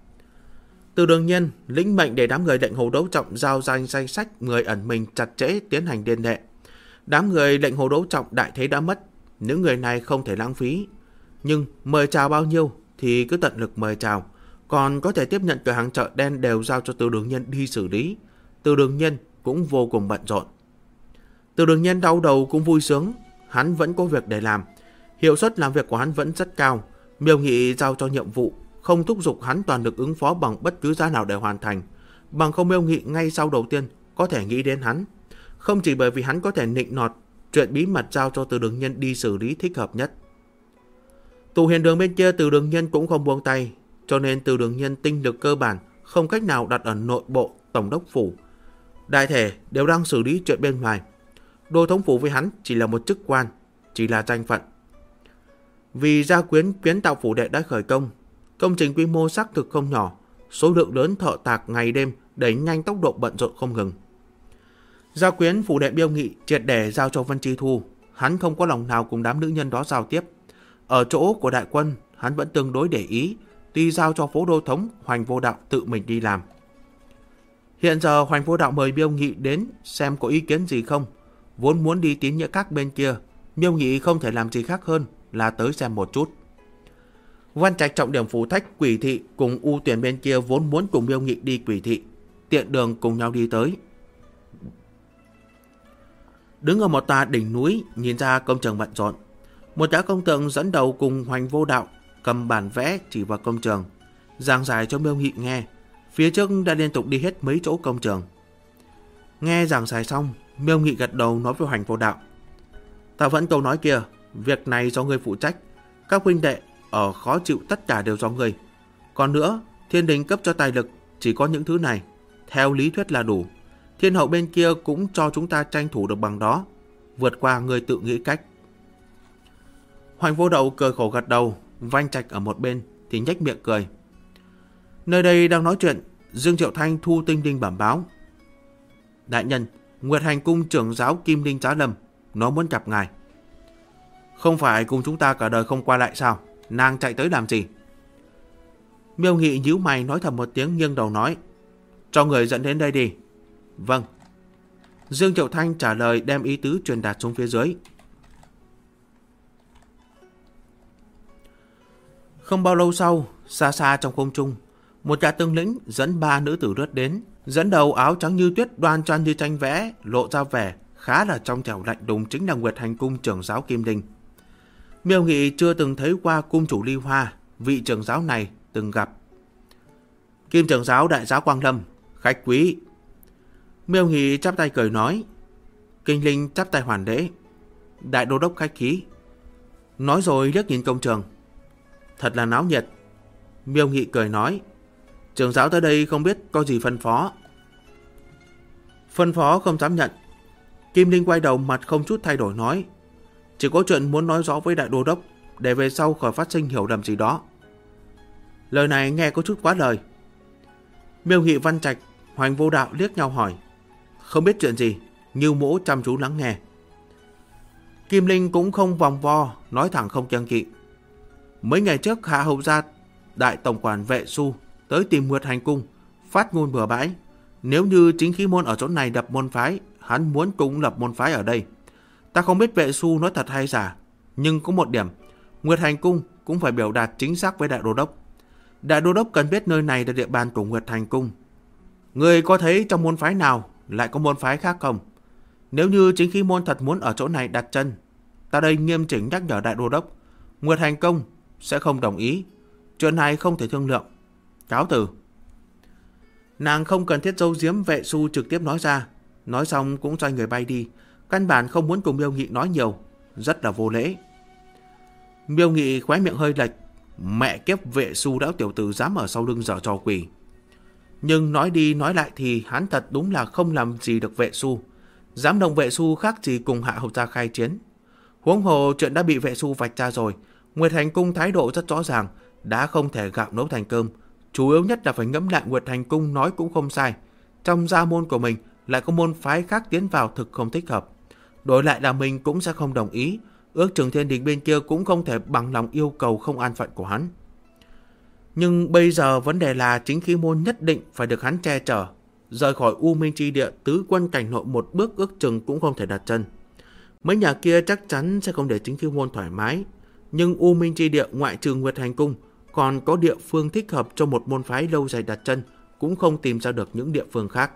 Từ Đường Nhiên lĩnh mệnh để đám người lệnh Hồ Đấu Trọng giao danh sách người ẩn mình chặt chẽ tiến hành liên hệ. Đám người lệnh Hồ Đấu Trọng đại thế đã mất, những người này không thể lãng phí. Nhưng mời chào bao nhiêu thì cứ tận lực mời chào, còn có thể tiếp nhận cửa hàng chợ đen đều giao cho Từ Đường Nhiên đi xử lý. Từ Đường Nhiên cũng vô cùng bận rộn. Từ Đường Nhiên đau đầu cũng vui sướng, hắn vẫn có việc để làm, hiệu suất làm việc của hắn vẫn rất cao. Miêu Nghị giao cho nhiệm vụ, không thúc giục hắn toàn lực ứng phó bằng bất cứ giá nào để hoàn thành. Bằng không Miêu Nghị ngay sau đầu tiên có thể nghĩ đến hắn, không chỉ bởi vì hắn có thể nịnh nọt, chuyện bí mật giao cho Từ Đường Nhiên đi xử lý thích hợp nhất. Tù Hiền Đường bên kia Từ Đường Nhiên cũng không buông tay, cho nên Từ Đường Nhiên tinh lực cơ bản không cách nào đặt ở nội bộ Tổng đốc phủ. Đại thể đều đang xử lý chuyện bên ngoài. Đô thống phủ với hắn chỉ là một chức quan, chỉ là danh phận. Vì gia quyến kiến tạo phủ đệ đã khởi công, công trình quy mô xác thực không nhỏ, số lượng lớn thợ tạc ngày đêm đẩy nhanh tốc độ bận rộn không ngừng. Gia quyến phủ đệ Miêu Nghị triệt để giao cho Vân Chi Thu, hắn không có lòng nào cùng đám nữ nhân đó giao tiếp. Ở chỗ của đại quân, hắn vẫn tương đối để ý, tuy giao cho phố đô thống Hoành Vô Đạo tự mình đi làm. Hiện giờ Hoành Vô Đạo mời Miêu Nghị đến xem có ý kiến gì không. Vốn muốn đi tín nghĩa các bên kia, Miêu Nghị không thể làm gì khác hơn là tới xem một chút. Văn Trạch trọng điểm phủ thách Quỷ Thị cùng U Tuyển bên kia vốn muốn cùng Miêu Nghị đi Quỷ Thị, tiện đường cùng nhau đi tới. Đứng ở một tòa đỉnh núi nhìn ra công trường bận rộn, một gã công tượng dẫn đầu cùng Hoành Vô Đạo cầm bản vẽ chỉ vào công trường, giảng giải cho Miêu Nghị nghe. Phía trước đã liên tục đi hết mấy chỗ công trường. Nghe giảng giải xong, Miêu Nghị gật đầu nói với Hoành Vô Đạo: "Ta vẫn câu nói kia, việc này do ngươi phụ trách. Các huynh đệ ở khó chịu tất cả đều do ngươi. Còn nữa, thiên đình cấp cho tài lực chỉ có những thứ này, theo lý thuyết là đủ. Thiên hậu bên kia cũng cho chúng ta tranh thủ được bằng đó. Vượt qua ngươi tự nghĩ cách." Hoành Vô Đạo cười khổ gật đầu. Vanh Trạch ở một bên thì nhếch miệng cười. Nơi đây đang nói chuyện, Dương Triệu Thanh thu tinh đinh bẩm báo: "Đại nhân, Nguyệt Hành cung trưởng giáo Kim Linh Giá Lâm, nó muốn gặp ngài." "Không phải cùng chúng ta cả đời không qua lại sao? Nàng chạy tới làm gì?" Miêu Nghị nhíu mày nói thầm một tiếng, nghiêng đầu nói: "Cho người dẫn đến đây đi." "Vâng." Dương Triệu Thanh trả lời, đem ý tứ truyền đạt xuống phía dưới. Không bao lâu sau, xa xa trong không trung, một gã tướng lĩnh dẫn 3 nữ tử lướt đến, dẫn đầu áo trắng như tuyết, đoan trang như tranh vẽ, lộ ra vẻ khá là trong trẻo lạnh lùng, chính là Nguyệt Hành cung trưởng giáo Kim Linh. Miêu Nghị chưa từng thấy qua cung chủ Ly Hoa, vị trưởng giáo này từng gặp. "Kim trưởng giáo đại giáo Quang Lâm, khách quý." Miêu Nghị chắp tay cười nói. Kinh Linh chắp tay hoàn lễ: "Đại đô đốc khách khí." Nói rồi liếc nhìn công trường. Thật là náo nhiệt. Miêu Nghị cười nói, trưởng giáo tới đây không biết có gì phân phó. Phân phó không dám nhận. Kim Linh quay đầu mặt không chút thay đổi nói, chỉ có chuyện muốn nói rõ với đại đô đốc, để về sau khỏi phát sinh hiểu lầm gì đó. Lời này nghe có chút quá lời. Miêu Nghị, Văn Trạch, Hoành Vô Đạo liếc nhau hỏi, không biết chuyện gì. Như Mỗ chăm chú lắng nghe. Kim Linh cũng không vòng vo, nói thẳng không kiêng kỵ. Mấy ngày trước Hạ Hầu gia đại tổng quản Vệ Xu tới tìm Nguyệt Hành cung, phát ngôn bừa bãi, nếu như chính khí môn ở chỗ này đập môn phái, hắn muốn cũng lập môn phái ở đây. Ta không biết Vệ Xu nói thật hay giả, nhưng có một điểm, Nguyệt Hành cung cũng phải biểu đạt chính xác với đại đô đốc. Đại đô đốc cần biết nơi này là địa bàn của Nguyệt Hành cung. Người có thấy trong môn phái nào lại có môn phái khác không? Nếu như chính khí môn thật muốn ở chỗ này đặt chân, ta đây nghiêm chỉnh nhắc nhở đại đô đốc, Nguyệt Hành cung sẽ không đồng ý. Chuyện này không thể thương lượng. Cáo từ. Nàng không cần thiết giấu giếm Vệ Xu trực tiếp nói ra. Nói xong cũng xoay người bay đi. Căn bản không muốn cùng Miêu Nghị nói nhiều, rất là vô lễ. Miêu Nghị khóe miệng hơi lệch. Mẹ kiếp, Vệ Xu đã tiểu tử dám ở sau lưng giở trò quỷ. Nhưng nói đi nói lại thì hắn thật đúng là không làm gì được Vệ Xu. Dám động Vệ Xu khác gì cùng Hạ Hầu gia khai chiến. Huống hồ chuyện đã bị Vệ Xu vạch ra rồi. Nguyệt Hành cung thái độ rất rõ ràng, đã không thể gạo nấu thành cơm. Chủ yếu nhất là phải ngẫm lại Nguyệt Hành cung nói cũng không sai. Trong gia môn của mình lại có môn phái khác tiến vào thực không thích hợp. Đổi lại là mình cũng sẽ không đồng ý. Ước chừng Thiên Đình bên kia cũng không thể bằng lòng yêu cầu không an phận của hắn. Nhưng bây giờ vấn đề là chính khí môn nhất định phải được hắn che chở. Rời khỏi U Minh Chi Địa, tứ quân cảnh nội một bước ước chừng cũng không thể đặt chân. Mấy nhà kia chắc chắn sẽ không để chính khí môn thoải mái. Nhưng U Minh Chi Địa ngoại trừ Nguyệt Hành cung, còn có địa phương thích hợp cho một môn phái lâu dài đặt chân, cũng không tìm ra được những địa phương khác.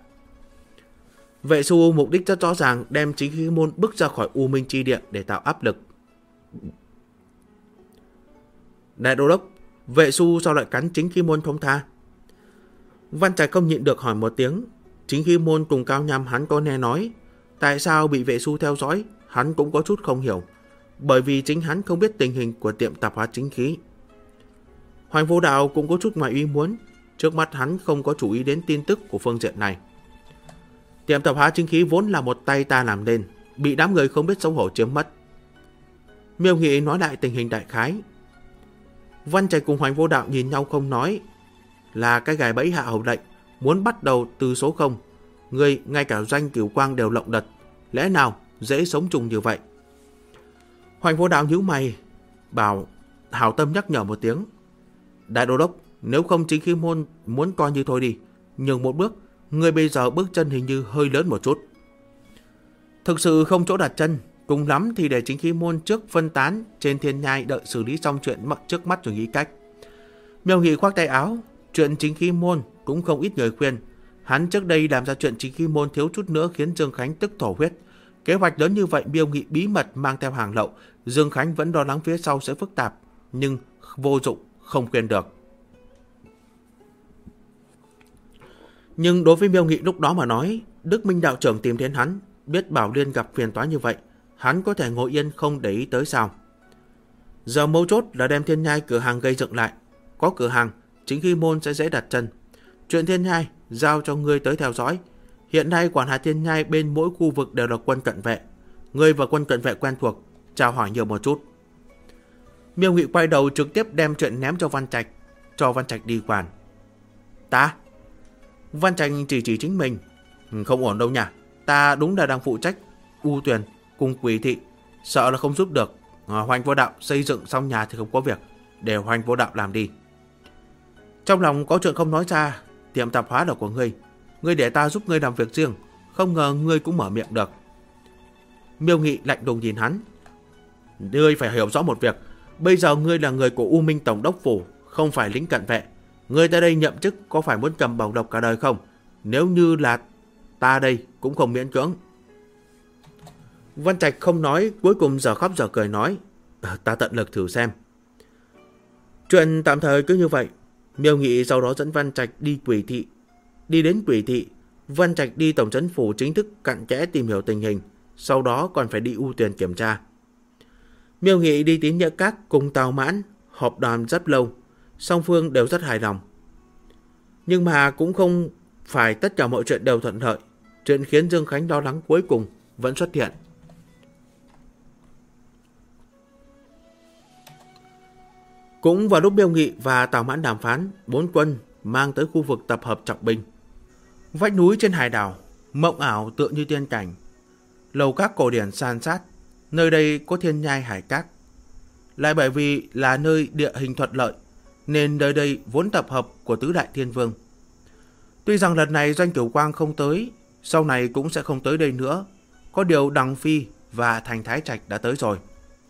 Vệ Xu mục đích rất rõ ràng, đem chính khí môn bước ra khỏi U Minh Chi Địa để tạo áp lực. Đại đô đốc, Vệ Xu sao lại cắn chính khí môn không tha? Văn Trạch không nhịn được hỏi một tiếng. Chính khí môn cùng Cao Nham hắn có nghe nói. Tại sao bị Vệ Xu theo dõi, hắn cũng có chút không hiểu. Bởi vì chính hắn không biết tình hình của tiệm tạp hóa chính khí. Hoành Vô Đạo cũng có chút ngoài ý muốn. Trước mắt hắn không có chú ý đến tin tức của phương diện này. Tiệm tạp hóa chính khí vốn là một tay ta làm nên, bị đám người không biết xấu hổ chiếm mất. Miêu Nghị nói lại tình hình đại khái. Văn Trạch cùng Hoành Vô Đạo nhìn nhau không nói. Là cái gài bẫy Hạ Hầu lệnh, muốn bắt đầu từ số 0. Người ngay cả doanh Cửu Quang đều lộng đật, lẽ nào dễ sống chung như vậy? Hoành Vô Đạo nhíu mày, bảo hảo tâm nhắc nhở một tiếng. Đại đô đốc, nếu không chính khí môn muốn coi như thôi đi, nhường một bước, người bây giờ bước chân hình như hơi lớn một chút. Thực sự không chỗ đặt chân, cùng lắm thì để chính khí môn trước phân tán trên thiên nhai, đợi xử lý xong chuyện trước mắt rồi nghĩ cách. Miêu Nghị khoác tay áo, chuyện chính khí môn cũng không ít người khuyên. Hắn trước đây làm ra chuyện chính khí môn thiếu chút nữa khiến Dương Khánh tức thổ huyết. Kế hoạch lớn như vậy Miêu Nghị bí mật mang theo hàng lậu, Dương Khánh vẫn lo lắng phía sau sẽ phức tạp, nhưng vô dụng, không khuyên được. Nhưng đối với Miêu Nghị lúc đó mà nói, Đức Minh đạo trưởng tìm đến hắn, biết Bảo Liên gặp phiền toái như vậy, hắn có thể ngồi yên không để ý tới sao? Giờ mấu chốt là đem thiên nhai cửa hàng gây dựng lại. Có cửa hàng, chính khí môn sẽ dễ đặt chân. Chuyện thiên nhai giao cho ngươi tới theo dõi. Hiện nay quản hạt thiên nhai bên mỗi khu vực đều là quân cận vệ. Ngươi và quân cận vệ quen thuộc, chào hỏi nhiều một chút. Miêu Nghị quay đầu trực tiếp đem chuyện ném cho Văn Trạch, cho Văn Trạch đi quản. Ta? Văn Trạch chỉ chính mình. Không ổn đâu nhỉ. Ta đúng là đang phụ trách U Tuyền cùng Quỷ Thị, sợ là không giúp được. Hoành Vô Đạo xây dựng xong nhà thì không có việc, để Hoành Vô Đạo làm đi. Trong lòng có chuyện không nói ra. Tiệm tạp hóa là của ngươi, ngươi để ta giúp ngươi làm việc riêng. Không ngờ ngươi cũng mở miệng được. Miêu Nghị lạnh lùng nhìn hắn. Ngươi phải hiểu rõ một việc, bây giờ ngươi là người của U Minh Tổng đốc phủ, không phải lính cận vệ. Ngươi tới đây nhậm chức có phải muốn cầm bổng độc cả đời không? Nếu như là ta đây cũng không miễn cưỡng. Văn Trạch không nói, cuối cùng giờ khóc giờ cười nói, ta tận lực thử xem. Chuyện tạm thời cứ như vậy. Miêu Nghị sau đó dẫn Văn Trạch đi Quỷ Thị. Đi đến Quỷ Thị, Văn Trạch đi tổng trấn phủ chính thức cặn kẽ tìm hiểu tình hình, sau đó còn phải đi U Tuyền kiểm tra. Miêu Nghị đi Tín Nghĩa Các cùng Tào Mãn họp đoàn rất lâu, song phương đều rất hài lòng. Nhưng mà cũng không phải tất cả mọi chuyện đều thuận lợi. Chuyện khiến Dương Khánh lo lắng cuối cùng vẫn xuất hiện. Cũng vào lúc Miêu Nghị và Tào Mãn đàm phán, 4 quân mang tới khu vực tập hợp trọng binh. Vách núi trên hải đảo mộng ảo tựa như tiên cảnh, lầu các cổ điển san sát. Nơi đây có thiên nhai hải các. Lại bởi vì là nơi địa hình thuận lợi nên nơi đây vốn tập hợp của tứ đại thiên vương. Tuy rằng lần này Doanh Cửu Quang không tới, sau này cũng sẽ không tới đây nữa. Có điều Đằng Phi và Thành Thái Trạch đã tới rồi.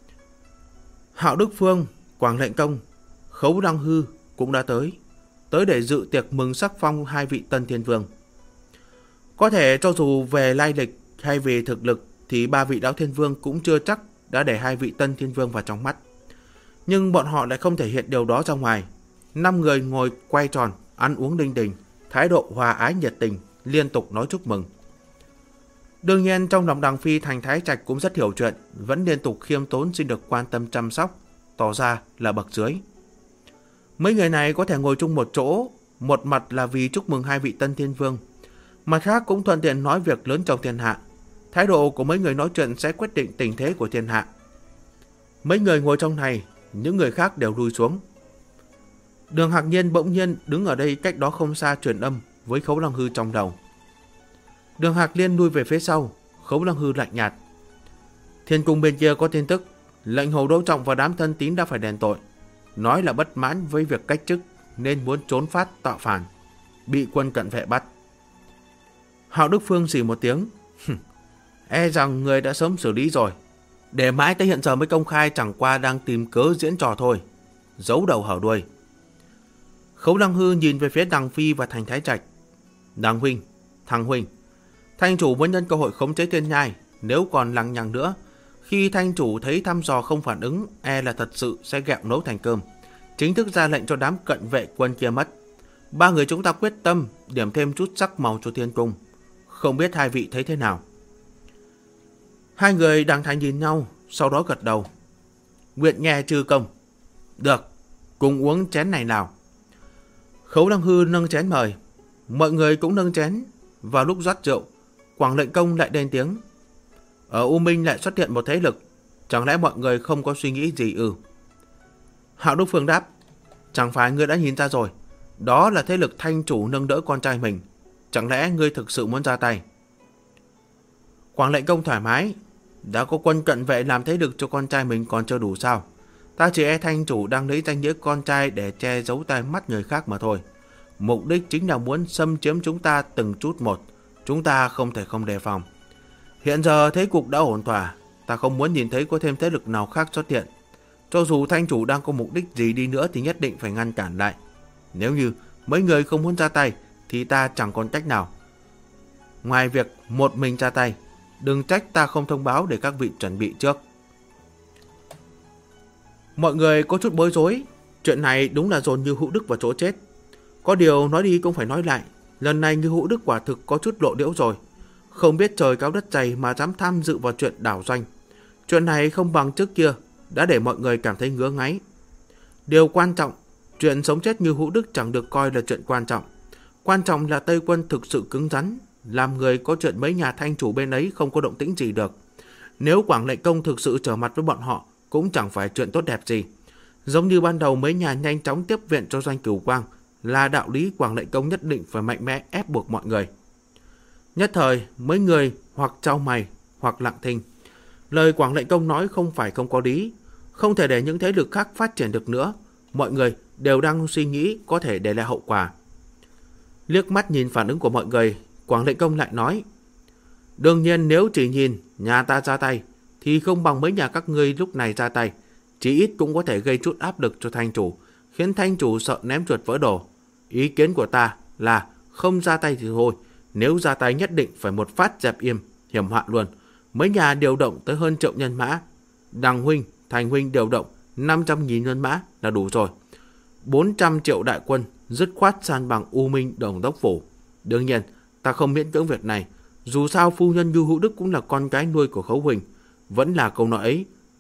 Hạo Đức Phương, Quảng Lệnh Công, Khấu Đăng Hư cũng đã tới để dự tiệc mừng sắc phong 2 vị tân thiên vương. Có thể cho dù về lai lịch hay về thực lực thì 3 vị Đạo Thiên Vương cũng chưa chắc đã để 2 vị tân thiên vương vào trong mắt. Nhưng bọn họ lại không thể hiện điều đó ra ngoài. 5 người ngồi quay tròn, ăn uống đinh đình, thái độ hòa ái nhiệt tình, liên tục nói chúc mừng. Đương nhiên trong lòng Đằng Phi, Thành Thái Trạch cũng rất hiểu chuyện, vẫn liên tục khiêm tốn xin được quan tâm chăm sóc, tỏ ra là bậc dưới. Mấy người này có thể ngồi chung một chỗ, một mặt là vì chúc mừng 2 vị tân thiên vương, mặt khác cũng thuận tiện nói việc lớn trong thiên hạ. Thái độ của mấy người nói chuyện sẽ quyết định tình thế của thiên hạ. Mấy người ngồi trong này, những người khác đều lui xuống. Đường Hạc Nhiên bỗng nhiên đứng ở đây cách đó không xa truyền âm với Khấu Lăng Hư trong đầu. Đường Hạc Liên lui về phía sau, Khấu Lăng Hư lạnh nhạt. Thiên cung bên kia có tin tức, lệnh Hồ Đỗ Trọng và đám thân tín đã phải đền tội, nói là bất mãn với việc cách chức nên muốn trốn phát tạo phản, bị quân cận vệ bắt. Hạo Đức Phương xì một tiếng. E rằng người đã sớm xử lý rồi. Để mãi tới hiện giờ mới công khai, chẳng qua đang tìm cớ diễn trò thôi, giấu đầu hở đuôi. Khấu Lăng Hư nhìn về phía Đằng Phi và Thành Thái Trạch. Đằng huynh, thằng huynh, Thanh chủ muốn nhân cơ hội khống chế thiên nhai. Nếu còn lằng nhằng nữa, khi Thanh chủ thấy thăm dò không phản ứng, e là thật sự sẽ gẹo nấu thành cơm, chính thức ra lệnh cho đám cận vệ quân kia mất. 3 người chúng ta quyết tâm điểm thêm chút sắc màu cho thiên cung. Không biết 2 vị thấy thế nào? 2 người Đằng Thành nhìn nhau, sau đó gật đầu. Nguyện nghe chư công. Được, cùng uống chén này nào. Khấu Lăng Hư nâng chén mời. Mọi người cũng nâng chén. Vào lúc rót rượu, Quảng Lệnh Công lại lên tiếng. Ở U Minh lại xuất hiện một thế lực, chẳng lẽ mọi người không có suy nghĩ gì ư? Hạo Đức Phương đáp. Chẳng phải ngươi đã nhìn ra rồi, đó là thế lực Thanh chủ nâng đỡ con trai mình. Chẳng lẽ ngươi thực sự muốn ra tay? Quảng Lệnh Công thoải mái. Đã có quân cận vệ làm thế lực cho con trai mình còn chưa đủ sao? Ta chỉ e Thanh chủ đang lấy danh nghĩa con trai để che giấu tai mắt người khác mà thôi. Mục đích chính là muốn xâm chiếm chúng ta từng chút một. Chúng ta không thể không đề phòng. Hiện giờ thế cục đã ổn thỏa, ta không muốn nhìn thấy có thêm thế lực nào khác xuất hiện. Cho dù Thanh chủ đang có mục đích gì đi nữa thì nhất định phải ngăn cản lại. Nếu như mấy người không muốn ra tay thì ta chẳng còn cách nào. Ngoài việc một mình ra tay, đừng trách ta không thông báo để các vị chuẩn bị trước. Mọi người có chút bối rối. Chuyện này đúng là dồn Như Hữu Đức vào chỗ chết. Có điều nói đi cũng phải nói lại, lần này Như Hữu Đức quả thực có chút lộ liễu rồi. Không biết trời cao đất dày mà dám tham dự vào chuyện đảo doanh. Chuyện này không bằng trước kia, đã để mọi người cảm thấy ngứa ngáy. Điều quan trọng, chuyện sống chết Như Hữu Đức chẳng được coi là chuyện quan trọng. Quan trọng là Tây quân thực sự cứng rắn, làm người có chuyện mấy nhà Thanh chủ bên ấy không có động tĩnh gì được. Nếu Quảng Lệnh Công thực sự trở mặt với bọn họ, cũng chẳng phải chuyện tốt đẹp gì. Giống như ban đầu mấy nhà nhanh chóng tiếp viện cho Doanh Cửu Quang, là đạo lý Quảng Lệnh Công nhất định phải mạnh mẽ ép buộc mọi người. Nhất thời, mấy người hoặc chau mày, hoặc lặng thinh. Lời Quảng Lệnh Công nói không phải không có lý, không thể để những thế lực khác phát triển được nữa. Mọi người đều đang suy nghĩ có thể để lại hậu quả. Liếc mắt nhìn phản ứng của mọi người, Quảng Lệnh Công lại nói. Đương nhiên nếu chỉ nhìn nhà ta ra tay, thì không bằng mấy nhà các ngươi lúc này ra tay. Chỉ ít cũng có thể gây chút áp lực cho Thanh chủ, khiến Thanh chủ sợ ném chuột vỡ đồ. Ý kiến của ta là không ra tay thì thôi, nếu ra tay nhất định phải một phát dẹp im, hiểm họa luôn. Mấy nhà điều động tới hơn 1 triệu nhân mã. Đằng huynh, Thành huynh điều động 500.000 nhân mã là đủ rồi. 400 triệu đại quân dứt khoát san bằng U Minh Đồng Đốc Phủ. Đương nhiên, ta không miễn cưỡng việc này. Dù sao phu nhân Như Hữu Đức cũng là con cái nuôi của Khấu huynh. Vẫn là câu nói ấy,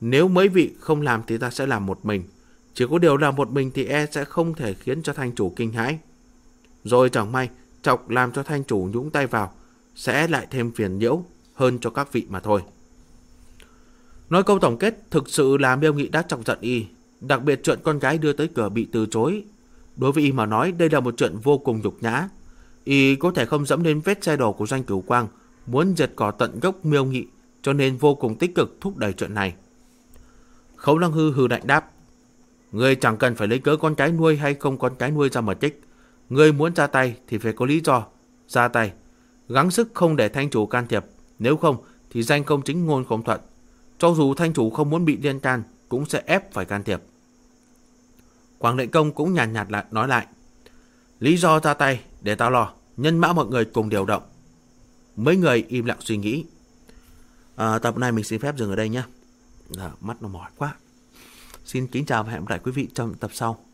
Nếu mấy vị không làm thì ta sẽ làm một mình. Chỉ có điều làm một mình thì sẽ không thể khiến cho thanh chủ kinh hãi. Rồi chẳng may chọc làm cho thanh chủ nhúng tay vào, sẽ lại thêm phiền nhiễu hơn cho các vị mà thôi. Nói câu tổng kết, thực sự là Miêu Nghị đã chọc giận y. Đặc biệt chuyện con gái đưa tới cửa bị từ chối, đối với y mà nói đây là một chuyện vô cùng nhục nhã. Y có thể không dẫm lên vết xe đổ của Doanh Cửu Quang, muốn diệt cỏ tận gốc Miêu Nghị, cho nên vô cùng tích cực thúc đẩy chuyện này. Khấu Lăng Hư hừ lạnh đáp: Ngươi chẳng cần phải lấy cớ con cái nuôi hay không con cái nuôi ra mà trích. Ngươi muốn ra tay thì phải có lý do. Ra tay, gắng sức không để thanh chủ can thiệp. Nếu không thì danh công chính ngôn không thuận. Cho dù thanh chủ không muốn bị liên can, cũng sẽ ép phải can thiệp. Quảng Lệnh Công cũng nhàn nhạt lại nói lại: Lý do ra tay để tao lo, nhân mã mọi người cùng điều động. Mấy người im lặng suy nghĩ. Tập này mình xin phép dừng ở đây nhé. Mắt nó mỏi quá. Xin kính chào và hẹn gặp lại quý vị trong tập sau.